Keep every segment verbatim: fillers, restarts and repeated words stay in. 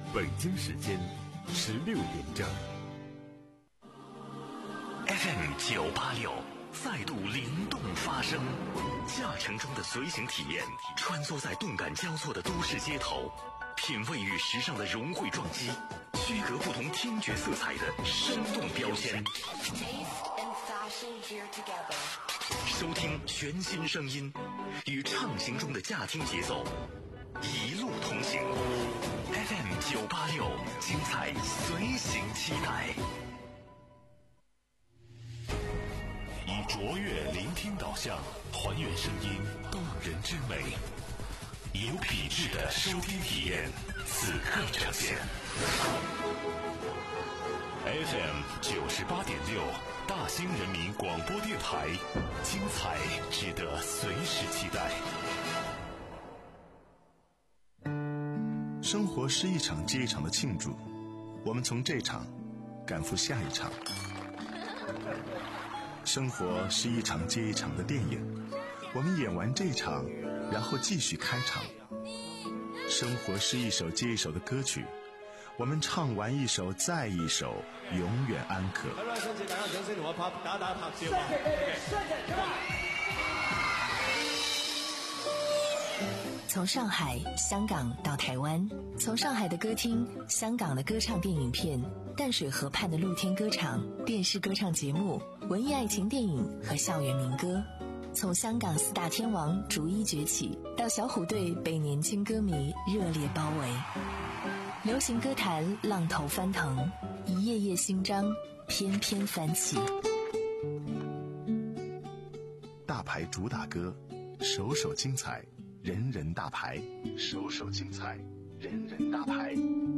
北京时间十六点整。 F M 九八六再度灵动发声，驾乘中的随行体验，穿梭在动感交错的都市街头，品味与时尚的融汇撞击，区隔不同听觉色彩的生动标签。收听全新声音，与畅行中的驾听节奏，一路同行。F M 九八六，精彩随行期待。以卓越聆听导向，还原声音动人之美，有品质的收听体验，此刻呈现。F M 九十八点六，大兴人民广播电台，精彩值得随时期待。 生活是一场接一场的庆祝，我们从这场赶赴下一场。生活是一场接一场的电影，我们演完这场，然后继续开场。生活是一首接一首的歌曲，我们唱完一首再一首，永远安可。 从上海、香港到台湾，从上海的歌厅、香港的歌唱电影片、淡水河畔的露天歌场、电视歌唱节目、文艺爱情电影和校园民歌，从香港四大天王逐一崛起，到小虎队被年轻歌迷热烈包围，流行歌坛浪头翻腾，一页页新章翩翩翻起。 大牌主打歌，首首精彩，人人大牌，首首精彩，人人大牌。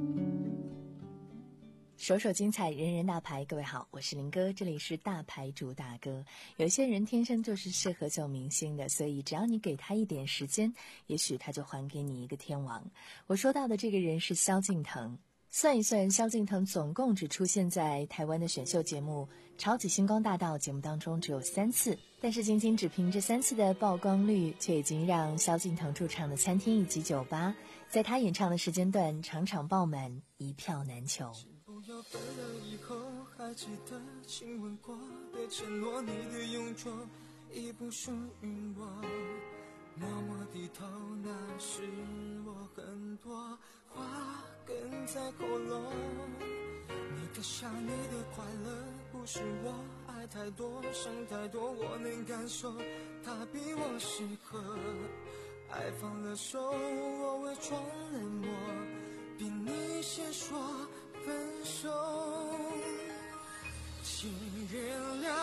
首首精彩，人人大牌。各位好，我是林哥，这里是大牌主打歌。有些人天生就是适合做明星的，所以只要你给他一点时间，也许他就还给你一个天王。我说到的这个人是萧敬腾。算一算，萧敬腾总共只出现在台湾的选秀节目《超级星光大道》节目当中只有三次，但是仅仅只凭这三次的曝光率，却已经让萧敬腾驻唱的餐厅以及酒吧，在他演唱的时间段场场爆满，一票难求。 不要分了以后还记得亲吻过的承诺，你的永久已不属于我，默默低头，那是我很多话哽在喉咙。你的笑，你的快乐，不是我爱太多，想太多，我能感受，他比我适合。爱放了手，我伪装冷漠，比你先说分手。请原谅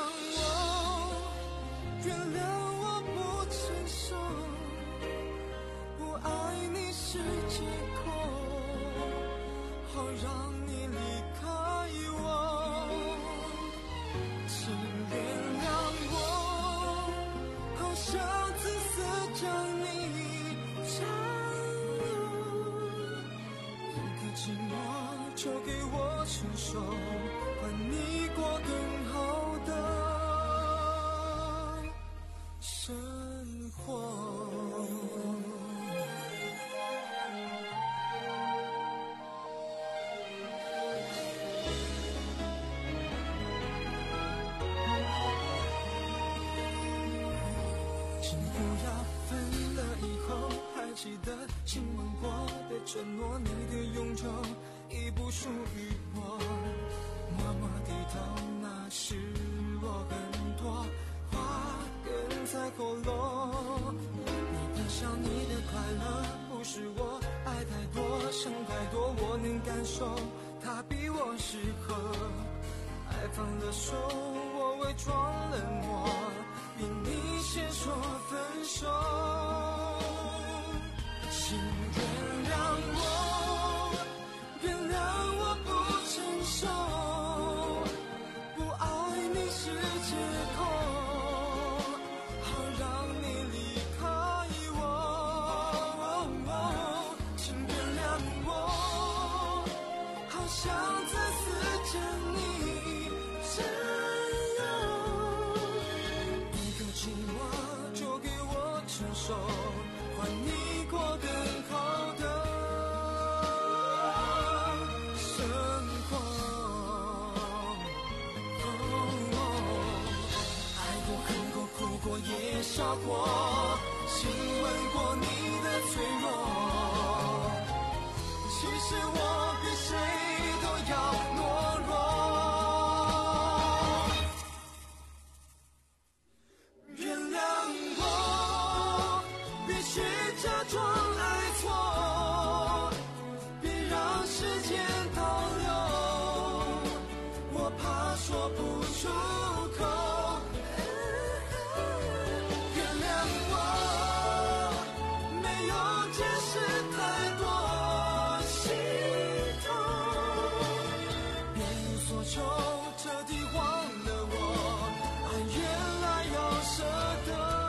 我，原谅我不成熟，不爱你是借口，好让你离开我。请原谅我，好想自私将你占有，一个寂寞就给我承受，换你过更好的生活。记得亲吻过的承诺，你的永久已不属于我，默默低头，那是我很多话哽在喉咙。你的笑，你的快乐，不是我爱太多，想太多，我能感受，他比我适合。爱放了手，我伪装冷漠，比你先说分手。请原谅我，原谅我不成熟，不爱你是借口，好让你离开我。请原谅我，好想再次将你占有，一个寂寞就给我承受，换你过更好的到过，亲吻过你的脆弱。其实我比谁都要懦弱。原谅我，必须假装爱错，别让时间倒流，我怕说不出口。原谅我，没有解释太多，心痛，别无所求，彻底忘了我，爱原来要舍得。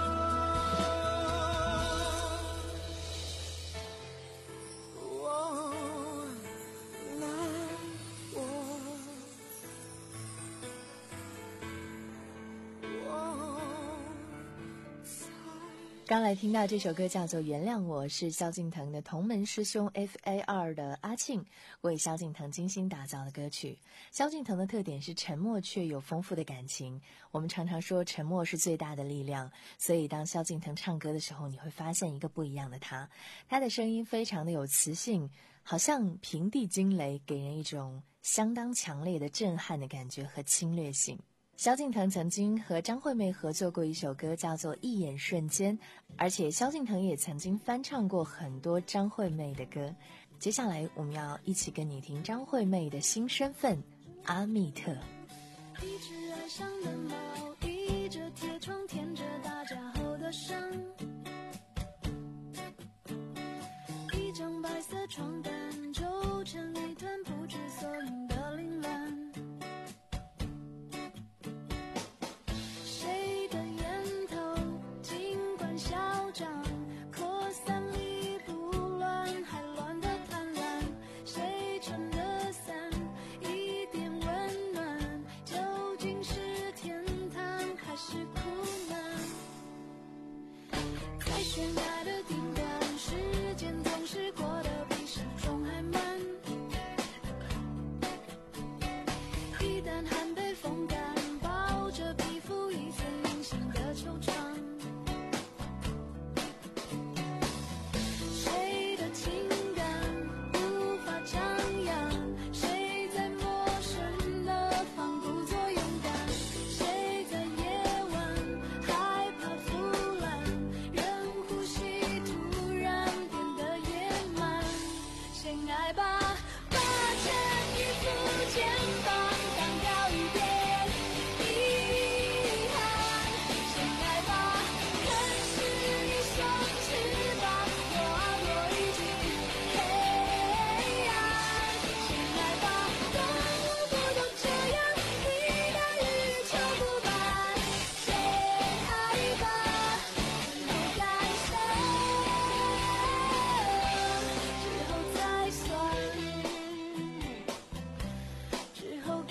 刚来听到这首歌叫做《原谅我》，是萧敬腾的同门师兄 F A R 的阿庆为萧敬腾精心打造的歌曲。萧敬腾的特点是沉默却有丰富的感情，我们常常说沉默是最大的力量，所以当萧敬腾唱歌的时候，你会发现一个不一样的他，他的声音非常的有磁性，好像平地惊雷，给人一种相当强烈的震撼的感觉和侵略性。萧敬腾曾经和张惠妹合作过一首歌叫做《一眼瞬间》，而且萧敬腾也曾经翻唱过很多张惠妹的歌。接下来我们要一起跟你听张惠妹的新身份阿密特。 一只爱上的猫，倚着铁窗舔着打架后的伤，一张白色床单皱成一团不知所云的凌乱，扩散力不乱，还乱得贪婪，谁撑着伞，一点温暖，究竟是天堂还是苦难？在悬崖的顶端，时间总是过得比时钟还慢，一旦汗被风干，抱着皮肤一层隐形的惆怅，之后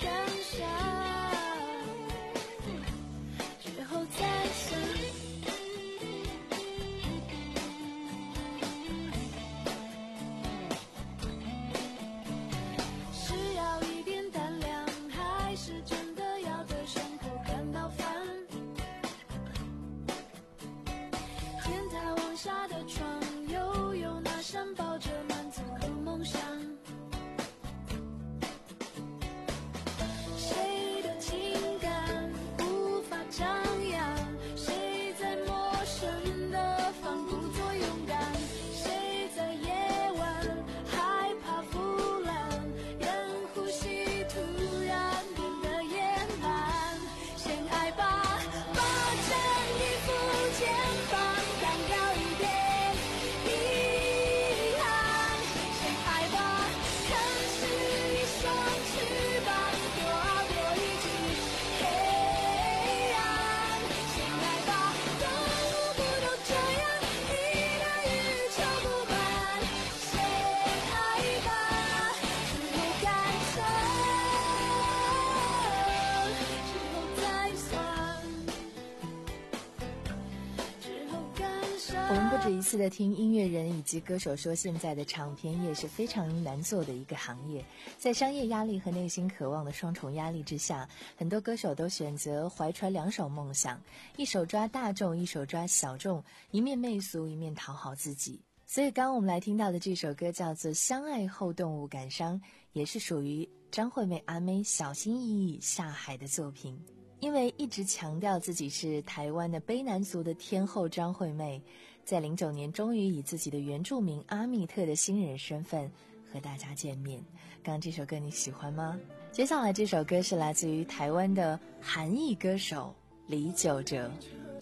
我们不止一次的听音乐人以及歌手说，现在的唱片业是非常难做的一个行业。在商业压力和内心渴望的双重压力之下，很多歌手都选择怀揣两手梦想，一手抓大众，一手抓小众，一面媚俗，一面讨好自己。所以刚刚我们来听到的这首歌叫做《相爱后动物感伤》，也是属于张惠妹阿妹小心翼翼下海的作品。因为一直强调自己是台湾的卑南族的天后张惠妹，在零九年终于以自己的原住民阿密特的新人身份和大家见面。刚刚这首歌你喜欢吗？接下来这首歌是来自于台湾的韩裔歌手李玖哲。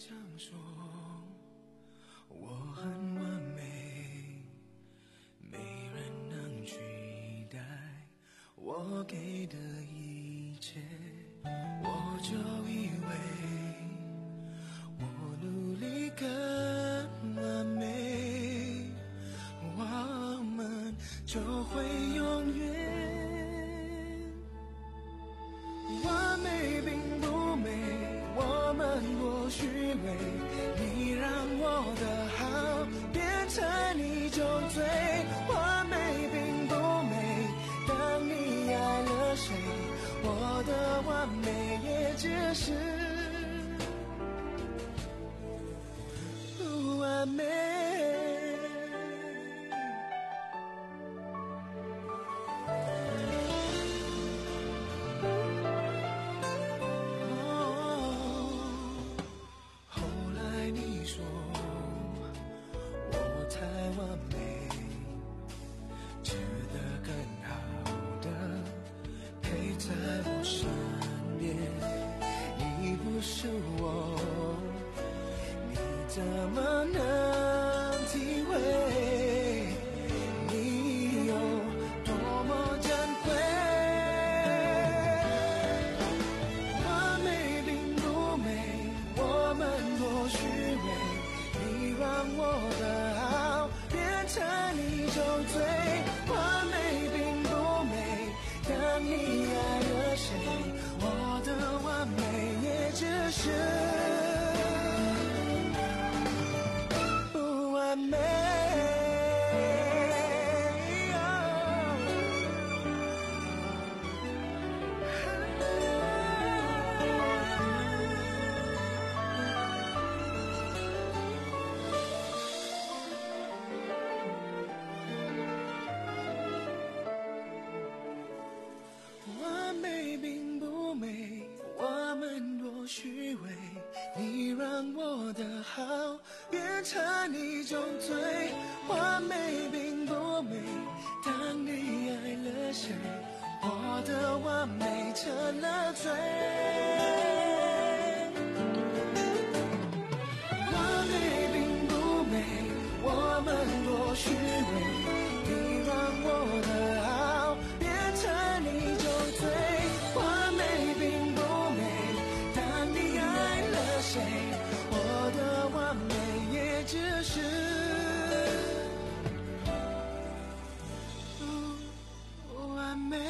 我很完美，没人能取代我给的一切，我就以为我努力更完美，我们就会永远。完美并不美，我们多虚伪，你让我的好变成你就醉。完美并不美，当你爱了谁，我的完美也只是不完美。后来你说我太完美，值得更好的陪在我身边。你不是我，你怎么能体会你有多么珍贵？完美并不美，我们多虚伪，你让我的好变成你就醉。完美并不美，当你爱了谁，我的完美也只是不完美。完美并不美，我们多虚伪，你让我的好变成你就醉。完美并不美，当你爱了谁，我的完美成了罪。完美并不美，我们多虚伪，你让我的好变成你就醉。完美并不美，当你爱了谁，我的完美也只是不完美。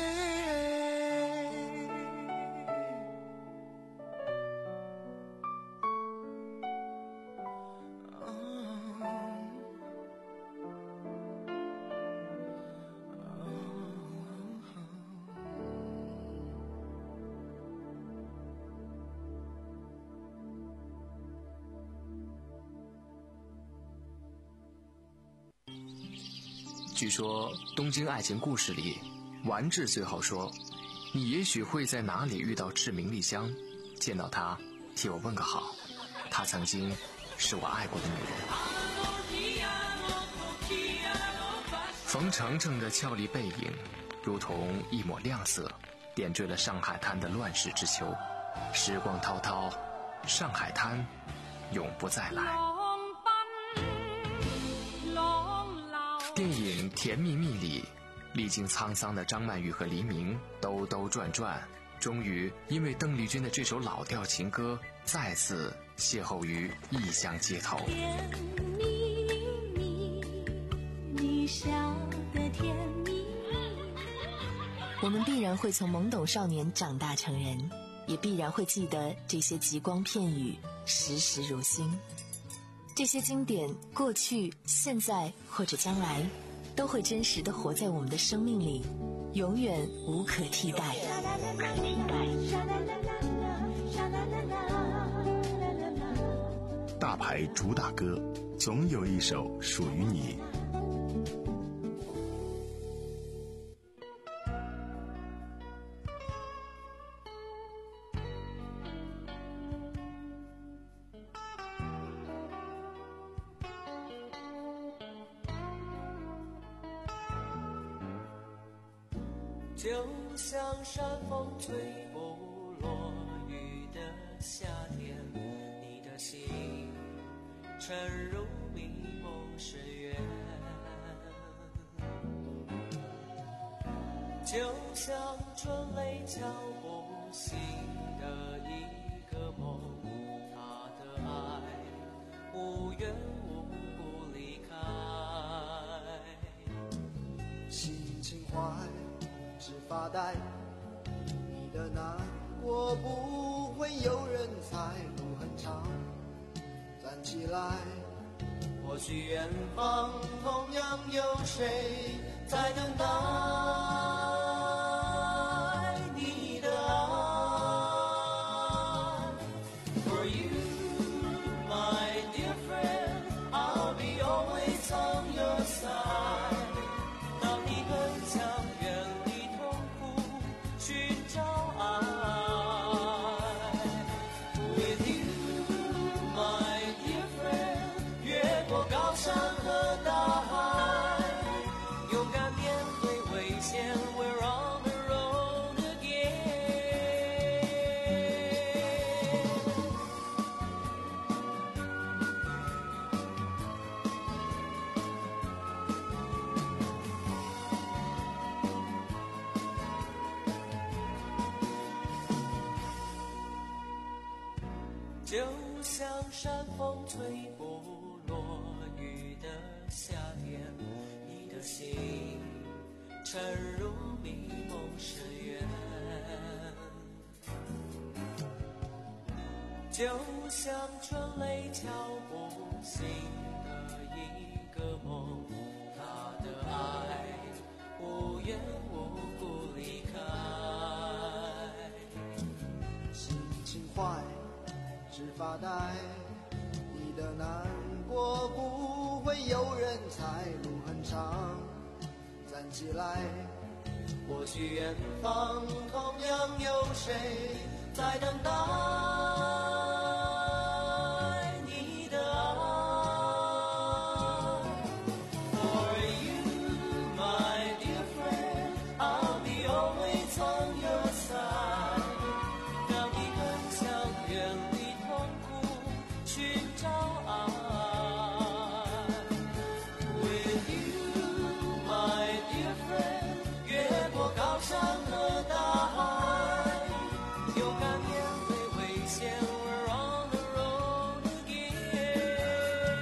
据说《东京爱情故事》里，丸治最后说：“你也许会在哪里遇到赤名莉香，见到她，替我问个好。她曾经是我爱过的女人。”冯程程的俏丽背影，如同一抹亮色，点缀了上海滩的乱世之秋。时光滔滔，上海滩永不再来。电影《甜蜜蜜》里，历经沧桑的张曼玉和黎明兜兜转转，终于因为邓丽君的这首老调情歌，再次邂逅于异乡街头。 甜蜜蜜，你笑得甜蜜。 我们必然会从懵懂少年长大成人，也必然会记得这些极光片语，时时如新。 这些经典，过去、现在或者将来，都会真实的活在我们的生命里，永远无可替代。无可替代。 大牌主打歌，总有一首属于你。 就像山风吹不落雨的夏天，你的心沉入迷梦深渊，就像春雷敲不醒的一个梦，他的爱无缘无故离开， 心情坏只发呆，你的难过不会有人猜，路很长，站起来， 或许远方同样有谁在等待你的爱。 For you, my dear friend, I'll be always on your side. 当你很想远离痛苦，寻找爱。With you, my dear friend, 越过高山和大海，勇敢面对危险 ，We're on the road again。就像山风吹不落雨的夏天，你的心沉入迷梦深渊，就像春雷敲不醒的一个梦，他的爱无缘无故离开。 心情坏只发呆，你的难过不会有人猜，路很长，站起来， 或许远方同样有谁在等待你的爱。For you, my dear friend, I'll be always on your side. 当你很想远离痛苦，寻找爱。With you, my dear friend, 越过高山和大海，勇敢面对危险 ，We're on the road again.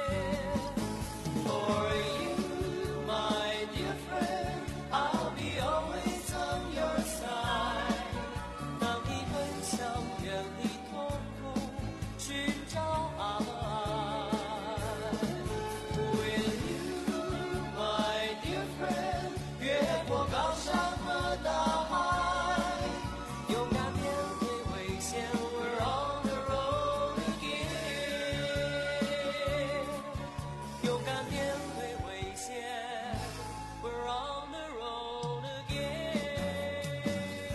For you, my dear friend, I'll be always on your side. 当你很想远离痛苦，寻找爱。With you, my dear friend, 越过高山和大海，勇敢面对危险 ，We're on the road again. 勇敢面对危险 ，We're on the road again.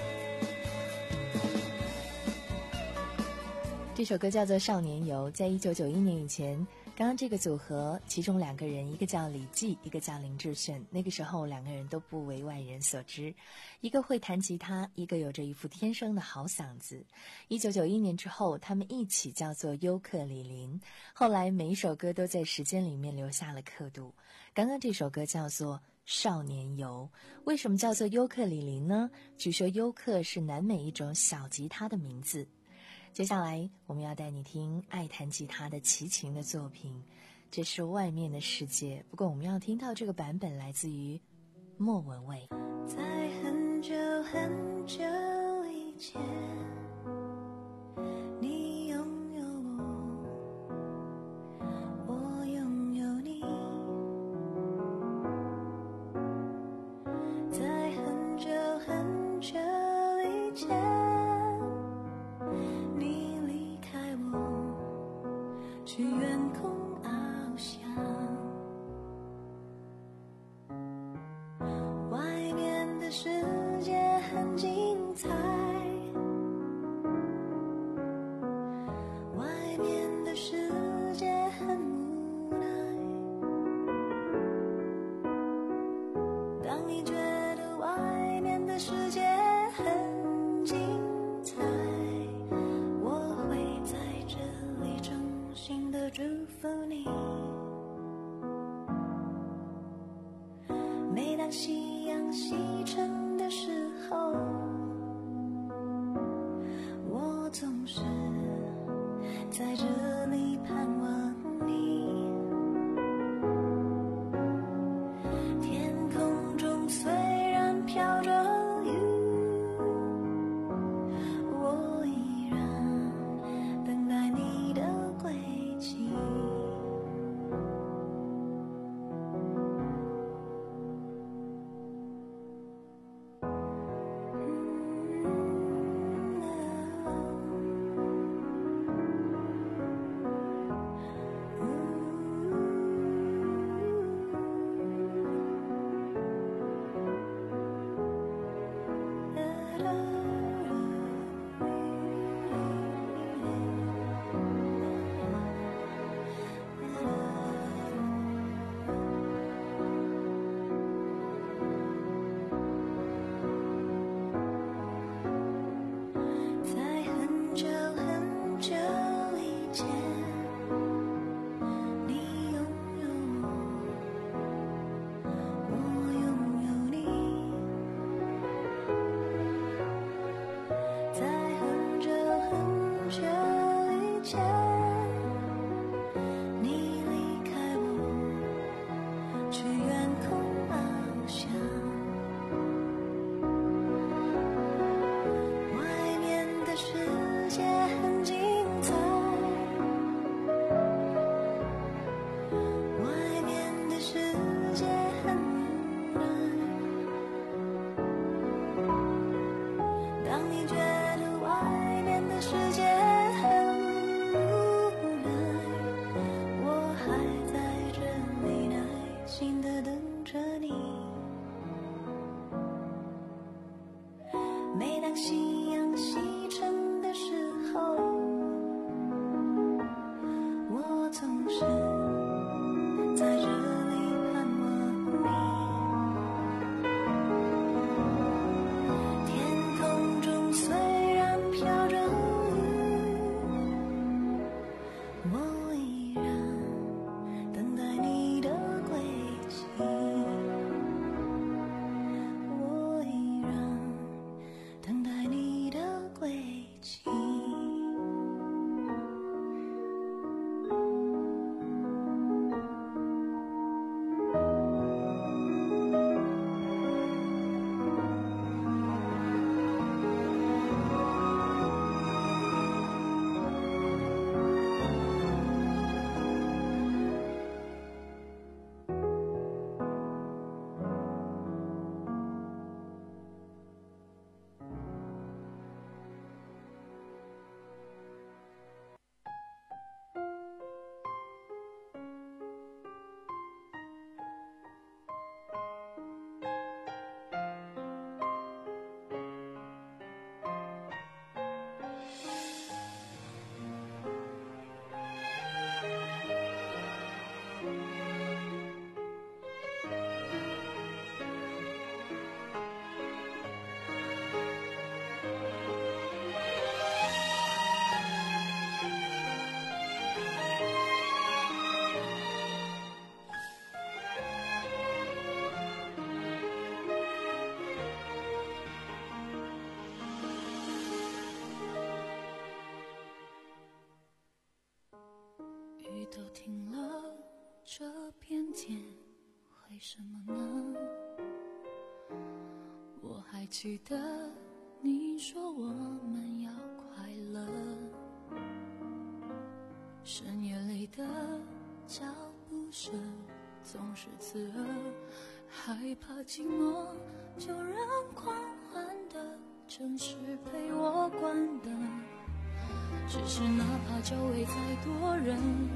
这首歌叫做《少年游》，在一九九一年以前，刚刚这个组合，其中两个人，一个叫李记，一个叫林志炫。那个时候，两个人都不为外人所知，一个会弹吉他，一个有着一副天生的好嗓子。一九九一年之后，他们一起叫做优客李林。后来每一首歌都在时间里面留下了刻度。刚刚这首歌叫做《少年游》，为什么叫做优客李林呢？据说优客是南美一种小吉他的名字。接下来我们要带你听爱弹吉他的齐秦的作品，这是外面的世界，不过我们要听到这个版本来自于莫文蔚。 在很久很久以前，你拥有我， 阳西沉的时候，我总是在这里盼望你。天空中虽然飘着雨，我依然等待你的归期。每当夕阳西沉的时候，我总是在这里盼望你。天空中虽然飘着雨，我依然等待你的归期。我依然等待你的归期。雨都停了，这片天为什么呢？我还记得你说我们要快乐，深夜里的脚步声总是刺耳，害怕寂寞，就让狂欢的城市陪我关灯。只是哪怕周围再多人，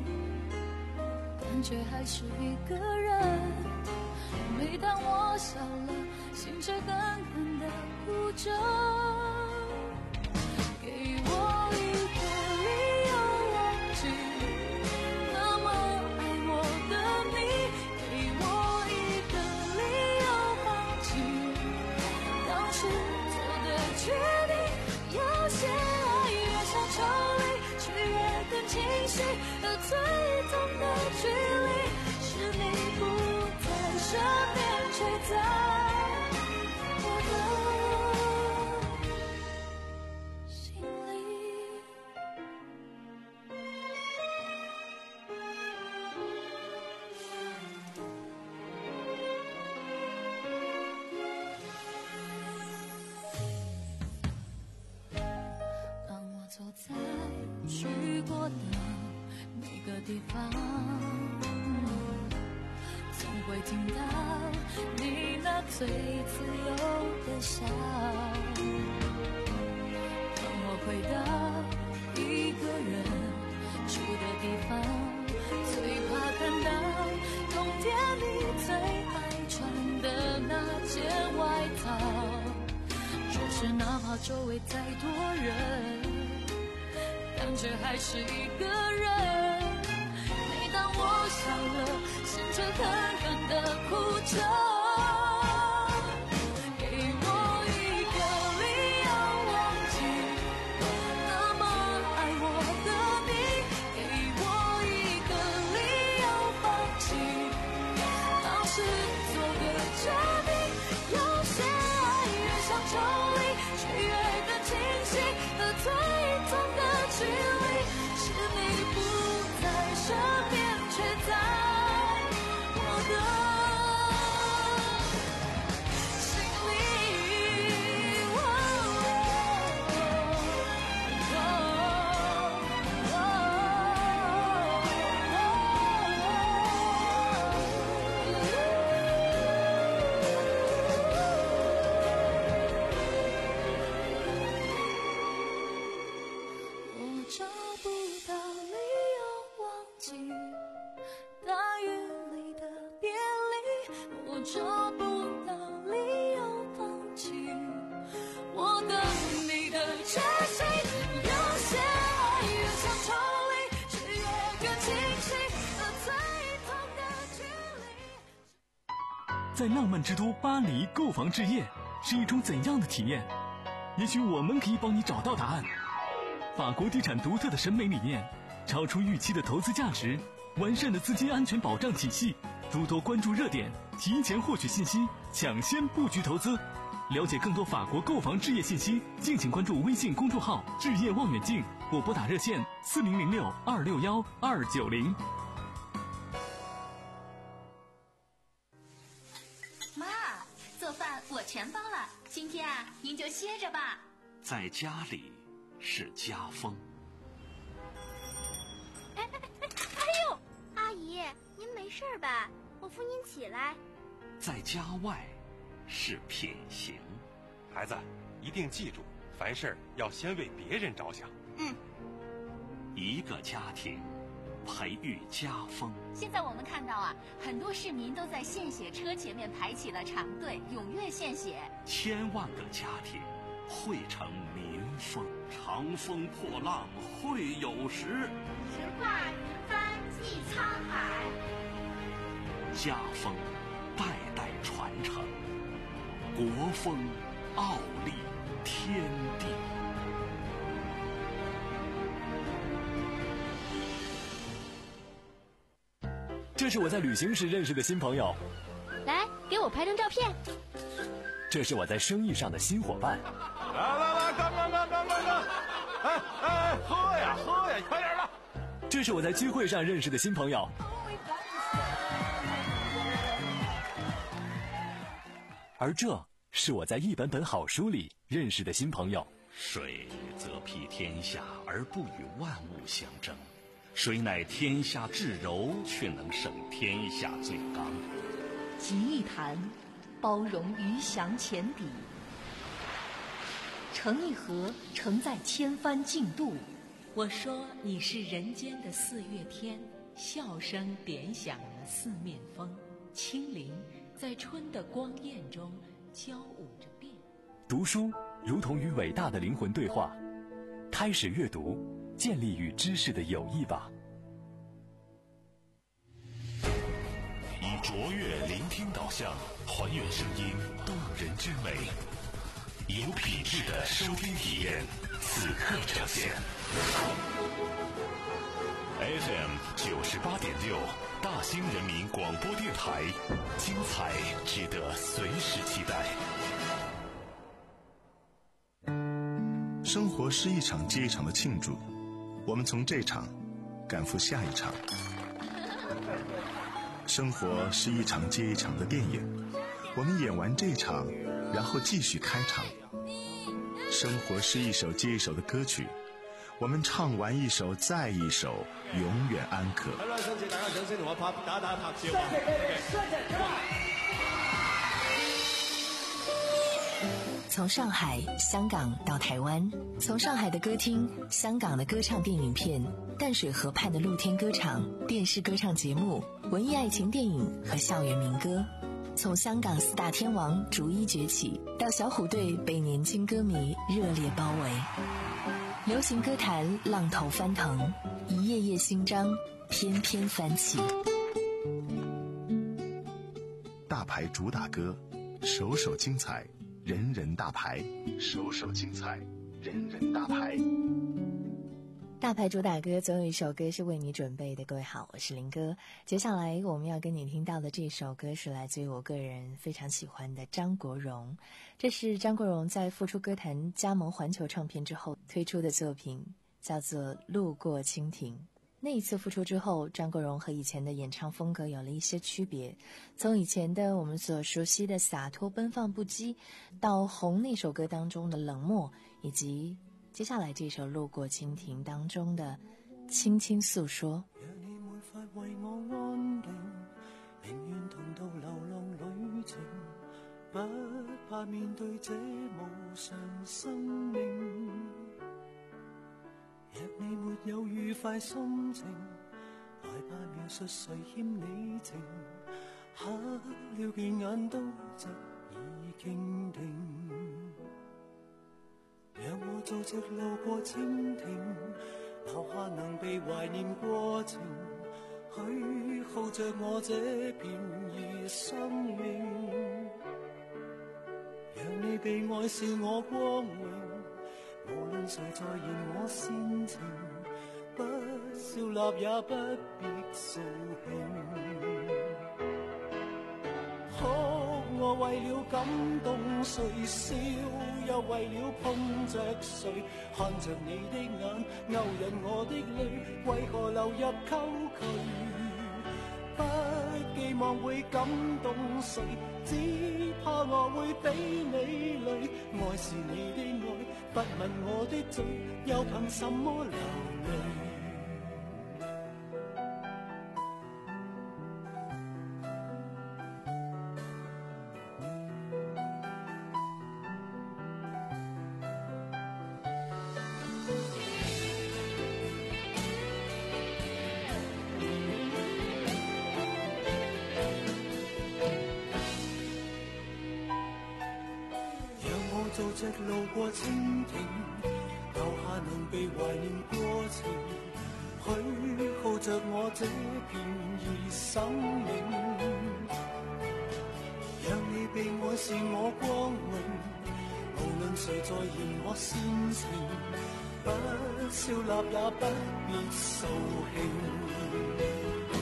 感觉还是一个人。每当我笑了，心却狠狠地哭着。给我一个理由忘记那么爱我的你，给我一个理由放弃当时做的决定。有些爱越想抽离，却越更清晰，而最痛的距离是你不在身边，却在过的每个地方，总会听到你那最自由的笑。当我回到一个人住的地方，最怕看到冬天你最爱穿的那件外套。就是哪怕周围再多人，感觉还是一个人。每当我想了，心却狠狠地哭着。 在浪漫之都巴黎购房置业是一种怎样的体验？也许我们可以帮你找到答案。法国地产独特的审美理念，超出预期的投资价值，完善的资金安全保障体系，诸多关注热点，提前获取信息，抢先布局投资。了解更多法国购房置业信息，敬请关注微信公众号“置业望远镜”或拨打热线四零零六二六幺二九零。 妈，做饭我全包了，今天啊，您就歇着吧。 在家里是家风。 哎哎哎哎呦，阿姨，您没事吧？我扶您起来。 在家外是品行。 孩子，一定记住，凡事要先为别人着想。 嗯。 一个家庭培育家风。 现在我们看到啊，很多市民都在献血车前面排起了长队，踊跃献血。 千万个家庭汇成民风。长风破浪会有时， 直挂云帆济沧海。 家风代代传承，国风傲立天地。 这是我在旅行时认识的新朋友， 来给我拍张照片。 这是我在生意上的新伙伴。 来来来，干干干干干干！哎哎，喝呀喝呀，快点的！ 这是我在聚会上认识的新朋友。而这是我在一本本好书里认识的新朋友。 水则披天下而不与万物相争，谁乃天下至柔，却能胜天下最刚。 集一坛，包容鱼翔浅底；盛一盒，盛在千帆竞渡。我说你是人间的四月天，笑声点响了四面风，清灵在春的光艳中交舞着变。 读书如同与伟大的灵魂对话，开始阅读，建立与知识的友谊吧。 以卓越聆听导向，还原声音动人之美，有品质的收听体验，此刻呈现。F M 九十八点六，大兴人民广播电台，精彩值得随时期待。 生活是一场接一场的庆祝，我们从这场赶赴下一场。生活是一场接一场的电影，我们演完这场，然后继续开场。生活是一首接一首的歌曲， 我们唱完一首再一首，永远安可。 好啦，想借大家掌聲同我拍打打拍照啊！ 从上海、香港到台湾，从上海的歌厅、香港的歌唱电影片、淡水河畔的露天歌场、电视歌唱节目、文艺爱情电影和校园民歌，从香港四大天王逐一崛起，到小虎队被年轻歌迷热烈包围，流行歌坛浪头翻腾，一页页新章翩翩翻起。 大牌主打歌，首首精彩，人人大牌，首首精彩，人人大牌。 大牌主打歌总有一首歌是为你准备的。各位好，我是林哥。接下来我们要跟你听到的这首歌是来自于我个人非常喜欢的张国荣，这是张国荣在复出歌坛加盟环球唱片之后推出的作品，叫做《路过蜻蜓》。那一次复出之后，张国荣和以前的演唱风格有了一些区别，从以前的我们所熟悉的洒脱奔放不羁，到红那首歌当中的冷漠，以及接下来这首《路过蜻蜓》当中的轻轻诉说。 若你沒法為我安定，寧願同到流浪旅程，不怕面對這無常生命。若你沒有愉快心情，害怕描述誰欠你情，黑了件眼都執意傾聽。讓我做隻路過蜻蜓，留下能被懷念過程，許耗着我這片兒生命。讓你被愛是我光榮，無論誰在言我煽情，不笑納也不必掃興。哭我為了感動誰，笑又為了碰着誰，看着你的眼勾引我的淚，為何流入溝渠？不寄望會感動誰，只怕我會俾你累。愛是你的愛，不問我的罪，又憑什麼流淚？做隻路過蜻蜓，留下能被懷念過程，許耗着我這片兒生命。讓你被愛是我光榮，無論誰在言我煽情，不笑納也不必掃興。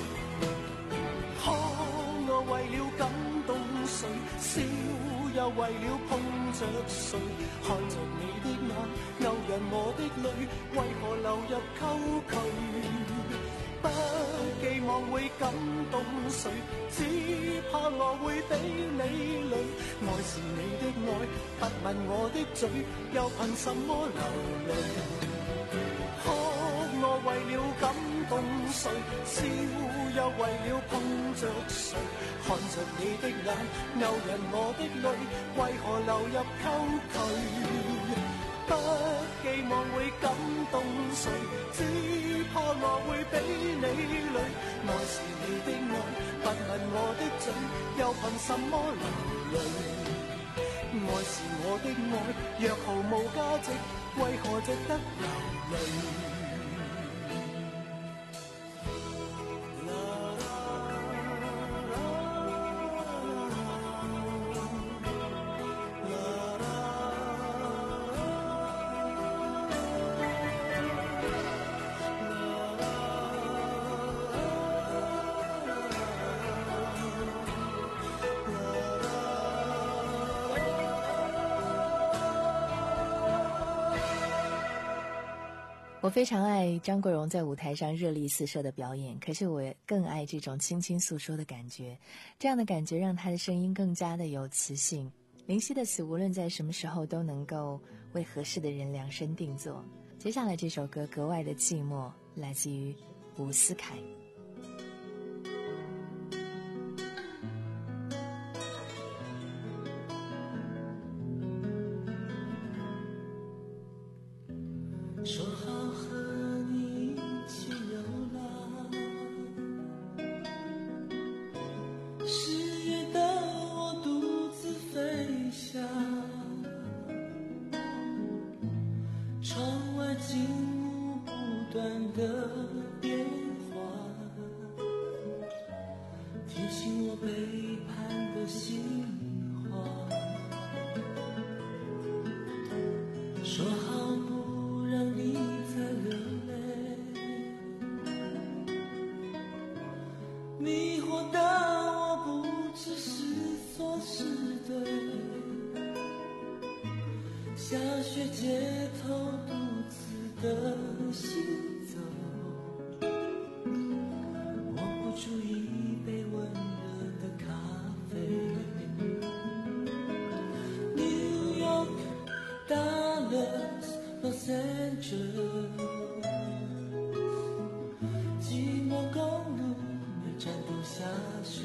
哭我為了感動誰，笑又為了碰着誰，看着你的眼勾引我的淚，為何流入溝渠？不寄望會感動誰，只怕我會俾你累。愛是你的愛，不問我的嘴，又憑什麼流淚？哭我為了感動誰，笑又為了碰着誰，看着你的眼勾引我的淚，為何流入溝渠？不寄望會感動誰，只怕我會俾你累。愛是你的愛，不問我的嘴，又憑什麼流淚？愛是我的愛，若毫無價值，為何值得流淚？ 我非常爱张国荣在舞台上热力四射的表演，可是我更爱这种轻轻诉说的感觉，这样的感觉让他的声音更加的有磁性。林夕的词无论在什么时候都能够为合适的人量身定做。 接下来这首歌格外的寂寞，来自于伍思凯。 说好和你一起流浪，十月的我独自飞翔，窗外景物不断的变化，提醒我背叛的心慌。说好不让你再流泪，迷惑的我不只是错是对，下雪街头独自的行走，我不注意一杯温热的咖啡。New York Dallas Los Angeles， 寂寞公路每站都下雪，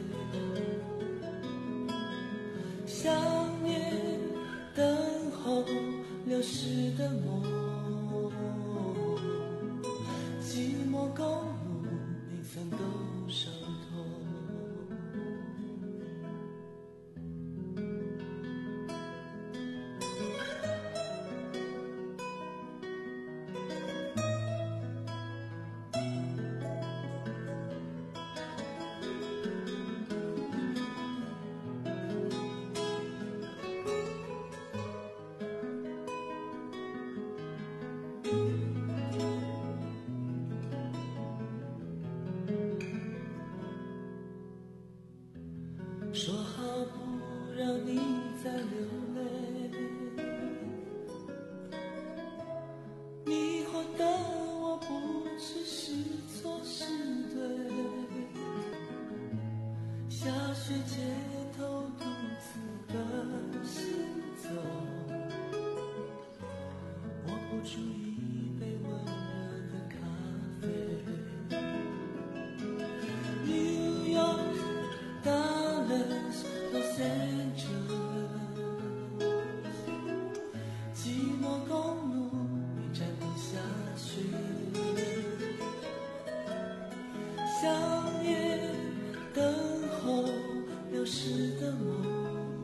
想念等候流逝的梦，寂寞公路每层都伤痛。说好不让你再流泪，迷惑的我不只是错是对，下雪街头独自的行走，我不注意一杯温热的咖啡。New York Dallas Los Angeles， 寂寞公路每站都下雪，想念等候流逝的梦，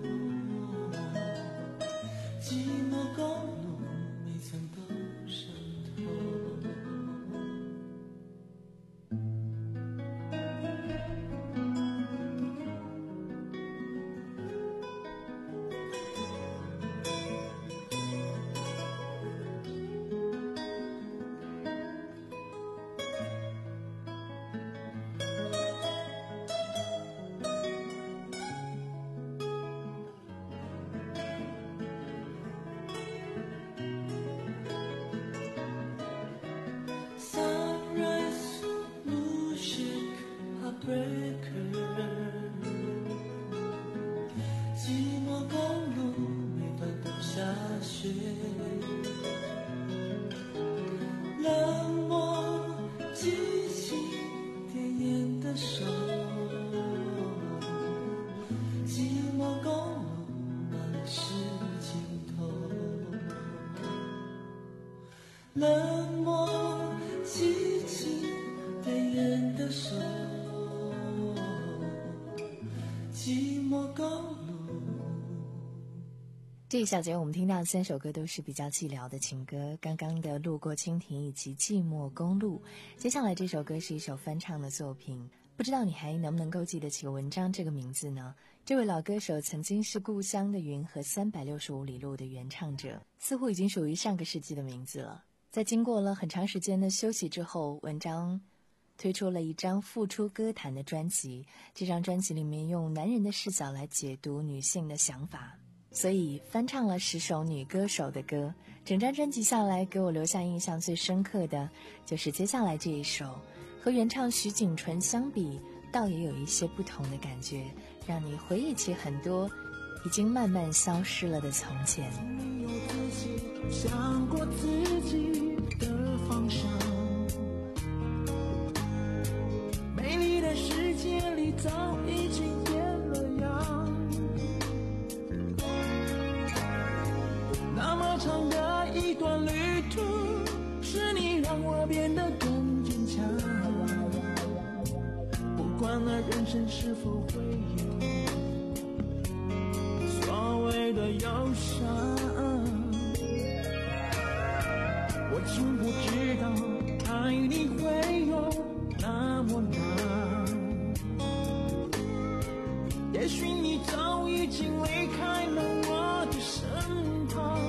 寂寞公路每层都伤痛。Sunrise Moonshake Heartbreaker， 寂寞公路每段都下雪，冷漠激情点烟的手，寂寞公路哪里是尽头，冷漠激情点烟的手，寂寞公路。 这一小节我们听到的三首歌都是比较寂寥的情歌，刚刚的《路过蜻蜓》以及《寂寞公路》，接下来这首歌是一首翻唱的作品，不知道你还能不能够记得起文章这个名字呢？这位老歌手曾经是《故乡的云》和《三百六十五里路》的原唱者，似乎已经属于上个世纪的名字了。在经过了很长时间的休息之后，文章推出了一张复出歌坛的专辑，这张专辑里面用男人的视角来解读女性的想法，所以翻唱了十首女歌手的歌。整张专辑下来，给我留下印象最深刻的就是接下来这一首，和原唱徐锦纯相比，倒也有一些不同的感觉，让你回忆起很多已经慢慢消失了的从前。 你有自己想过自己的方向，美丽的世界里早已经变了样。那么长的一段旅途，是你让我变得更坚强。不管那人生是否会有所谓的忧伤，我从不知道爱你会有那么难。也许你早已经离开了我的身旁，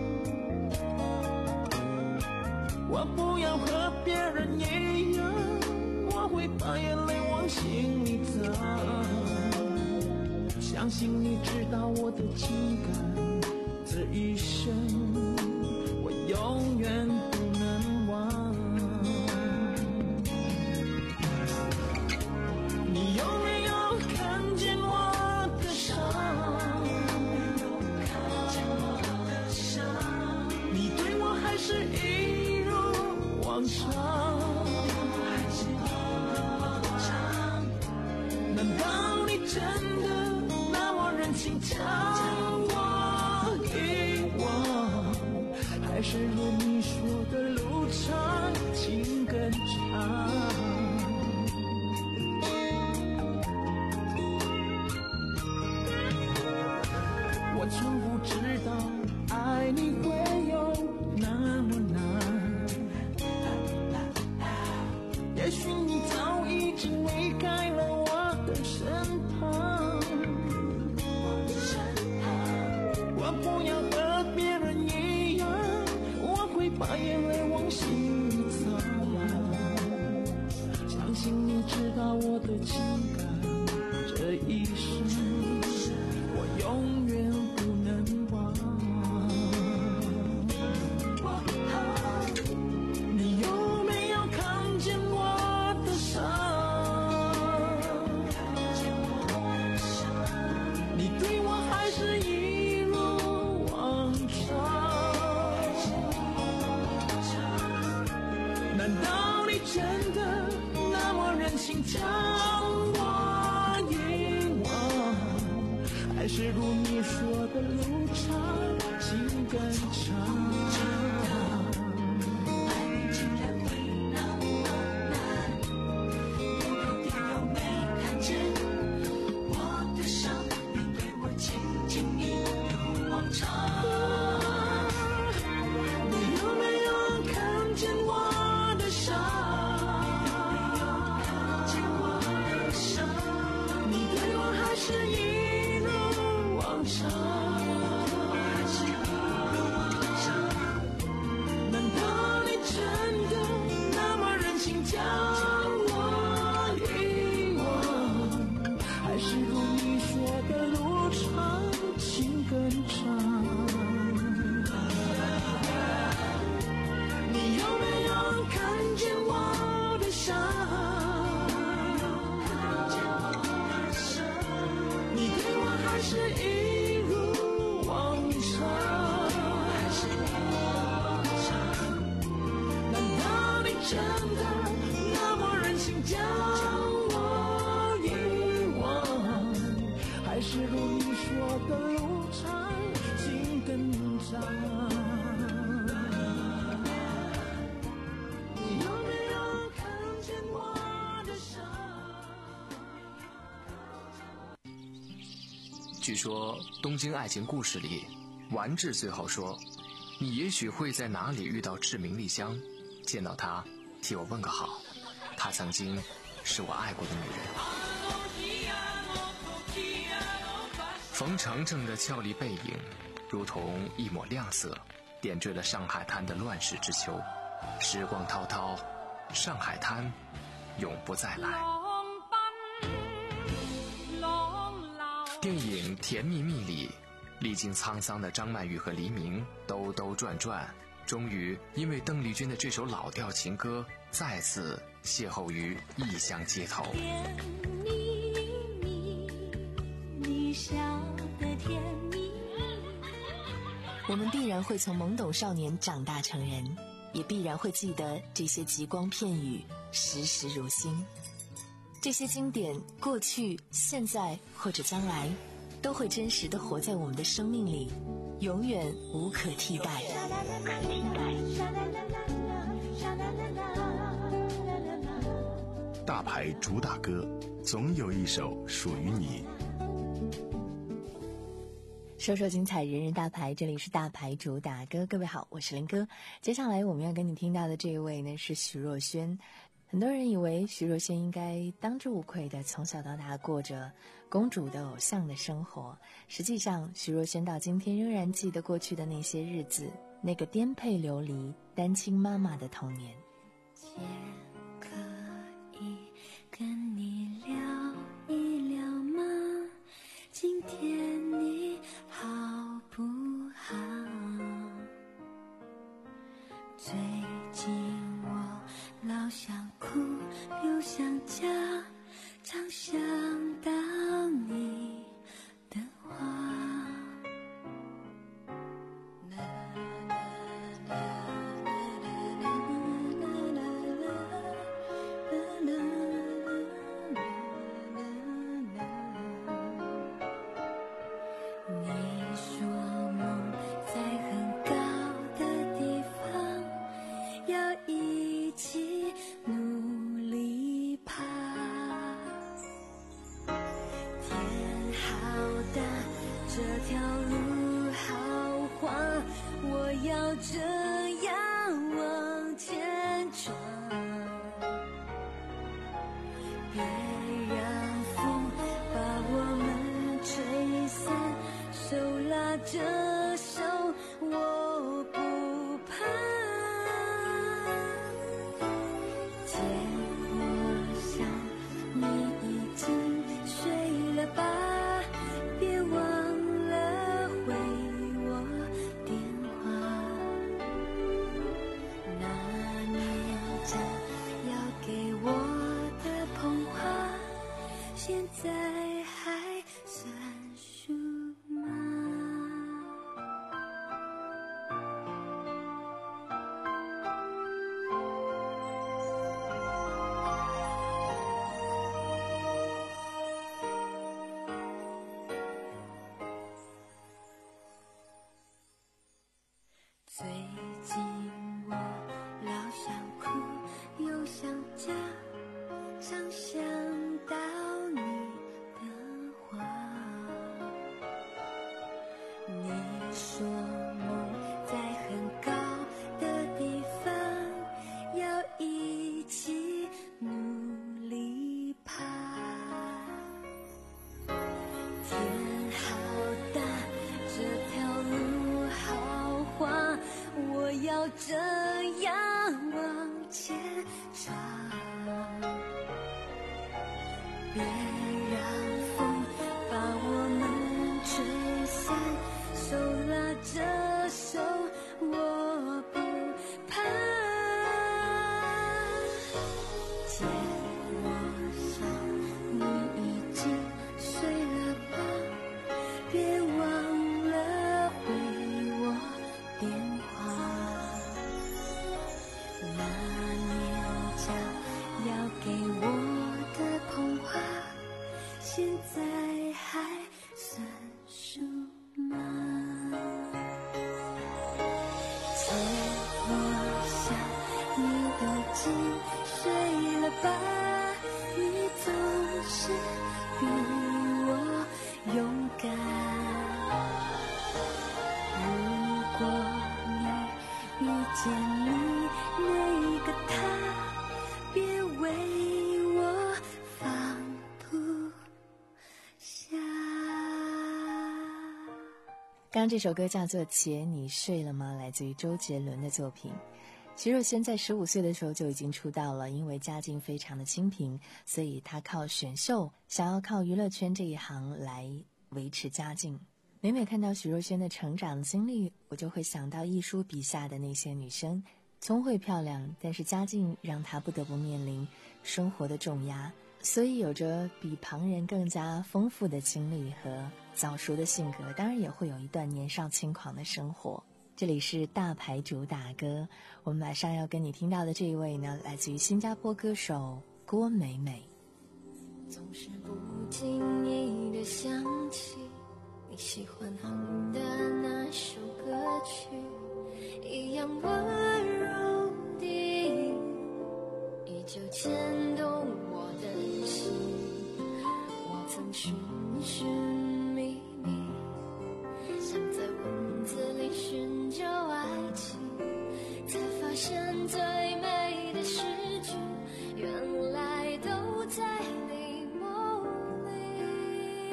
我不要和别人一样，我会把眼泪往心里藏。相信你知道我的情感，这一生我永远不能忘。你有没有看见我的伤？你对我还是一如往常？难道你真的那么忍心将我遗忘？还是如你说的路长情更长？我从不知道爱你会有那么难。也许你早已经离开了我的身旁，我不要和别人一样，我会把眼泪往心里藏。相信你知道我的情感，这一生我永远不能忘。你有没有看见我的伤？你对我还是一如往常？难道你真的那么忍心将我遗忘？还是如你说的路长情更长？ 据说《东京爱情故事》里，丸治最后说：“你也许会在哪里遇到志明丽香，见到她，替我问个好。她曾经是我爱过的女人。”冯程程的俏丽背影，如同一抹亮色，点缀了上海滩的乱世之秋。时光滔滔，上海滩永不再来。电影《甜蜜蜜》里，历经沧桑的张曼玉和黎明兜兜转转，终于因为邓丽君的这首老调情歌，再次邂逅于异乡街头。 甜蜜蜜，你笑得甜蜜蜜， 我们必然会从懵懂少年长大成人，也必然会记得这些极光片语，时时如新。这些经典，过去、现在或者将来，都会真实地活在我们的生命里，永远无可替代。无可替代。 大牌主打歌，总有一首属于你。 说说精彩，人人大牌，这里是大牌主打歌。各位好，我是林哥。接下来我们要跟你听到的这一位呢是徐若瑄。很多人以为徐若瑄应该当之无愧的从小到大过着公主的偶像的生活，实际上徐若瑄到今天仍然记得过去的那些日子，那个颠沛流离单亲妈妈的童年。 可以跟你聊一聊吗？今天你好不好？最近我老想哭又想家，常想到你的话。这样往前闯，别让风把我们吹散，手拉着手，我不怕。天，我想你已经睡了吧，别忘了回我电话。现在还算数吗？最近我老想哭又想家，常想到你的话。你说梦在很高的地方，要一起努力爬。天好大，这条路好滑，我要这样往前闯。别让风把我们吹散，手拉着手，我不怕。天，我想你已经睡了吧，别忘了回我电话。那年将要给我的童话，现在还算数吗？天，我想你已经睡了吧，你总是比我勇敢。如果你遇见你那个他，别为我放不下。 刚刚这首歌叫做《姐你睡了吗》，来自于周杰伦的作品。徐若瑄在十五岁的时候就已经出道了，因为家境非常的清贫，所以她靠选秀，想要靠娱乐圈这一行来维持家境。每每看到徐若瑄的成长经历，我就会想到一书笔下的那些女生，聪慧漂亮，但是家境让她不得不面临生活的重压，所以有着比旁人更加丰富的经历和早熟的性格，当然也会有一段年少轻狂的生活。这里是大牌主打歌，我们马上要跟你听到的这一位呢，来自于新加坡歌手郭美美。 总是不经意地想起你喜欢哼的那首歌曲，一样温柔的依旧牵动我的心。我曾寻寻觅觅，想在文字里寻找爱情，才发现最美的诗句原来都在你梦里。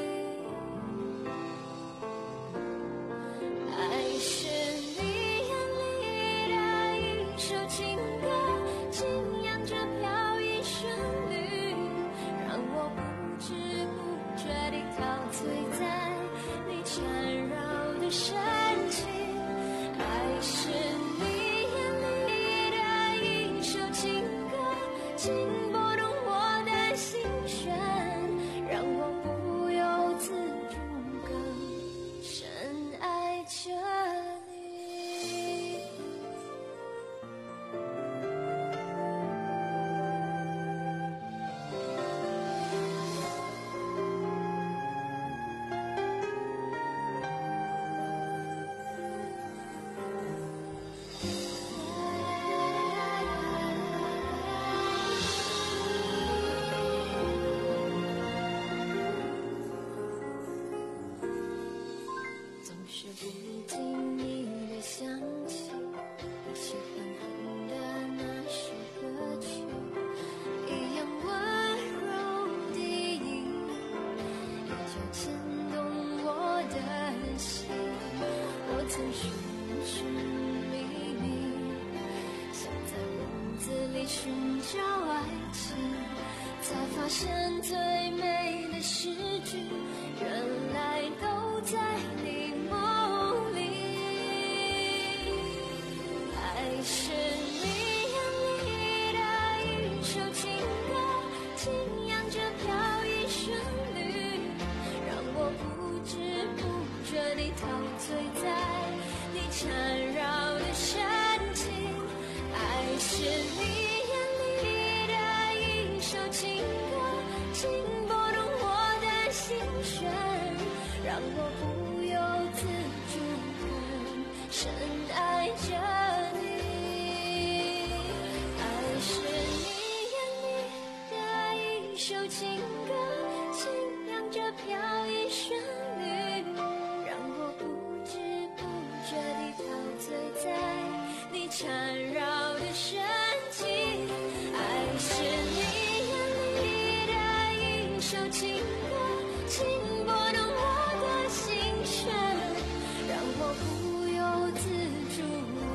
爱是你眼里的一首情歌，轻扬着飘逸旋律，让我不知不觉地陶醉在你缠绕的深情。爱是你眼里的一首情歌，轻拨动我的心弦，让我不由自主更深爱着你。总是不经意地想起你喜欢哼的那首歌曲，一样温柔的音，依旧牵动我的心。我曾寻寻觅觅，想在文字里寻找爱情，才发现最美的诗句原来都在你梦里。爱是你眼里的一首情歌，轻扬着飘逸旋律，让我不知不觉地陶醉在你缠绕的深情。爱是你眼里的一首情歌，轻拨动我的心弦，让我不由自主更深爱着你。爱是你眼里的一首情歌，轻扬着飘逸旋律，让我不知不觉地陶醉在你缠绕的深情。爱是你眼里的一首情歌，轻拨动我的心弦，让我不由自主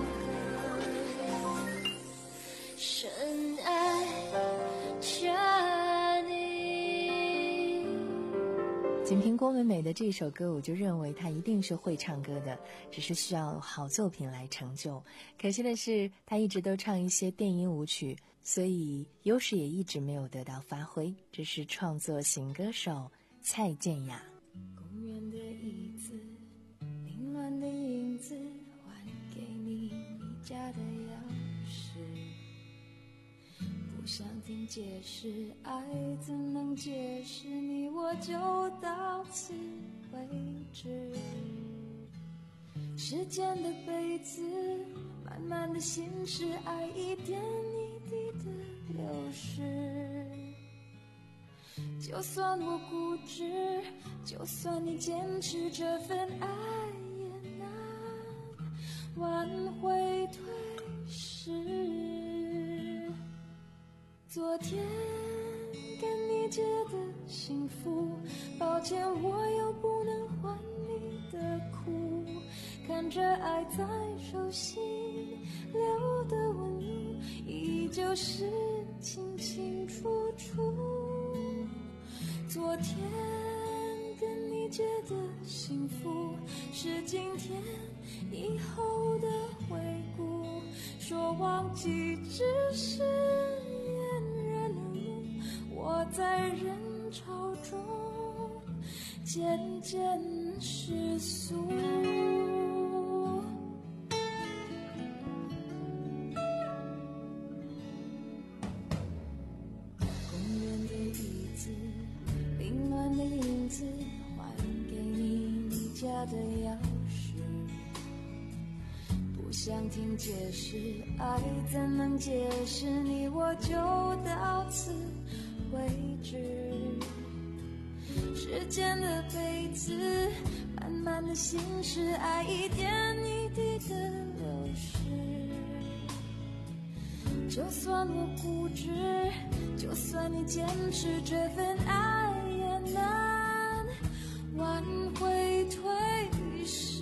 更深爱着你。 仅凭郭美美的这首歌，我就认为她一定是会唱歌的，只是需要好作品来成就。可惜的是，她一直都唱一些电音舞曲，所以优势也一直没有得到发挥。这是创作型歌手蔡健雅。 公园的椅子，凌乱的影子，还给你你家的钥匙。不想听解释，爱怎能解释你，我就到此为止。时间的杯子，慢慢的心事，爱一点一滴的流失。就算我固执，就算你坚持，这份爱也难挽回退失。昨天跟你借的幸福，抱歉我又不能还你的苦。看着爱在手心留的纹路，依旧是清清楚楚。昨天跟你借的幸福，是今天以后的回顾。说忘记只是恋人路，我在人潮中渐渐世俗。公园的椅子，凌乱的影子，还给你你家的钥匙。不想听解释，爱怎能解释？你我就到此为止。时间的杯子，慢慢的心事，爱一点一滴的流逝。就算我固执，就算你坚持，这份爱也难挽回退逝。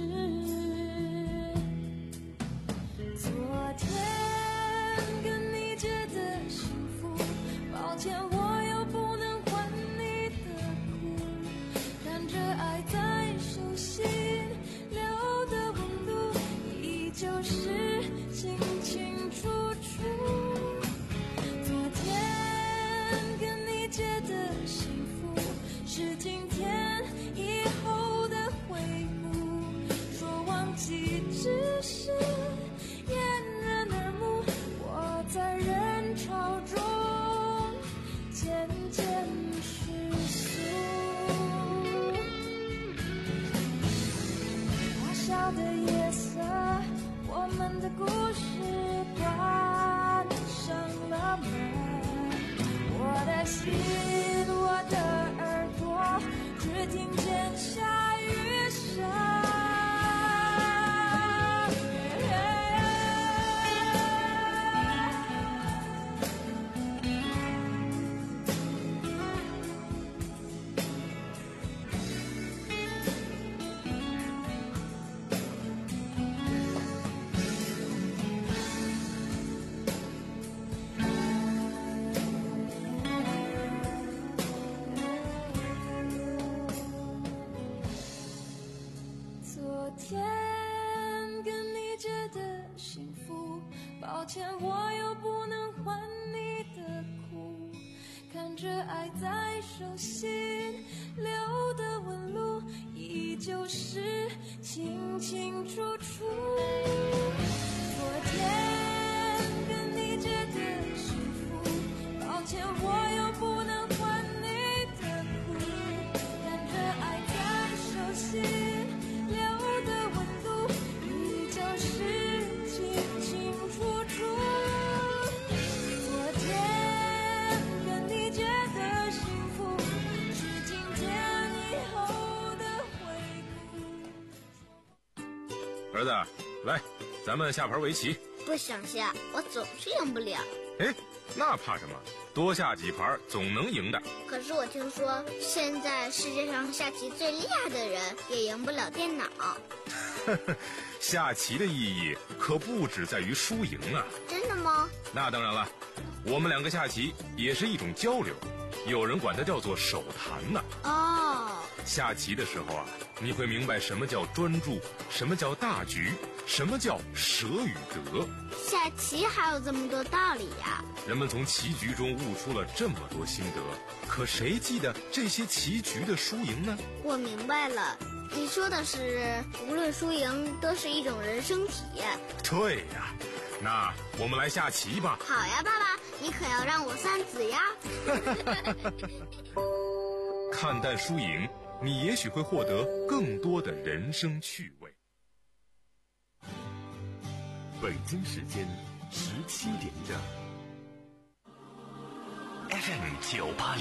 昨天跟你借的幸福，抱歉我又不能还你的苦。看着爱在手心流的温度，依旧是清清楚楚。昨天跟你借的幸福，是今天以后的回顾。说忘记只是掩人耳目，我在人潮中渐渐世俗。大小的夜色，我们的故事关上了门。我的心，我的耳朵，只听见下雨声。昨天跟你借的幸福，抱歉我又不能还你的苦。看着爱在手心流的纹路，依旧是清清楚楚。昨天跟你借的幸福，抱歉我又不能还你的苦。看着爱在手心流的温度，依旧是清清楚楚。昨天跟你借的幸福，是今天以后的回顾。 儿子，来，咱们下盘围棋。 不想下，我总是赢不了。 哎，那怕什么？多下几盘总能赢的。 可是我听说，现在世界上下棋最厉害的人也赢不了电脑。 下棋的意义可不只在于输赢啊！ 真的吗？ 那当然了，我们两个下棋也是一种交流，有人管它叫做手谈呢。 哦， 下棋的时候啊，你会明白什么叫专注，什么叫大局，什么叫舍与得。 下棋还有这么多道理呀！ 人们从棋局中悟出了这么多心得，可谁记得这些棋局的输赢呢？ 我明白了，你说的是无论输赢都是一种人生体验。 对呀，那我们来下棋吧。 好呀，爸爸，你可要让我三子呀。 看淡输赢，你也许会获得更多的人生趣味。 北京时间十七点整。 F M 九八零。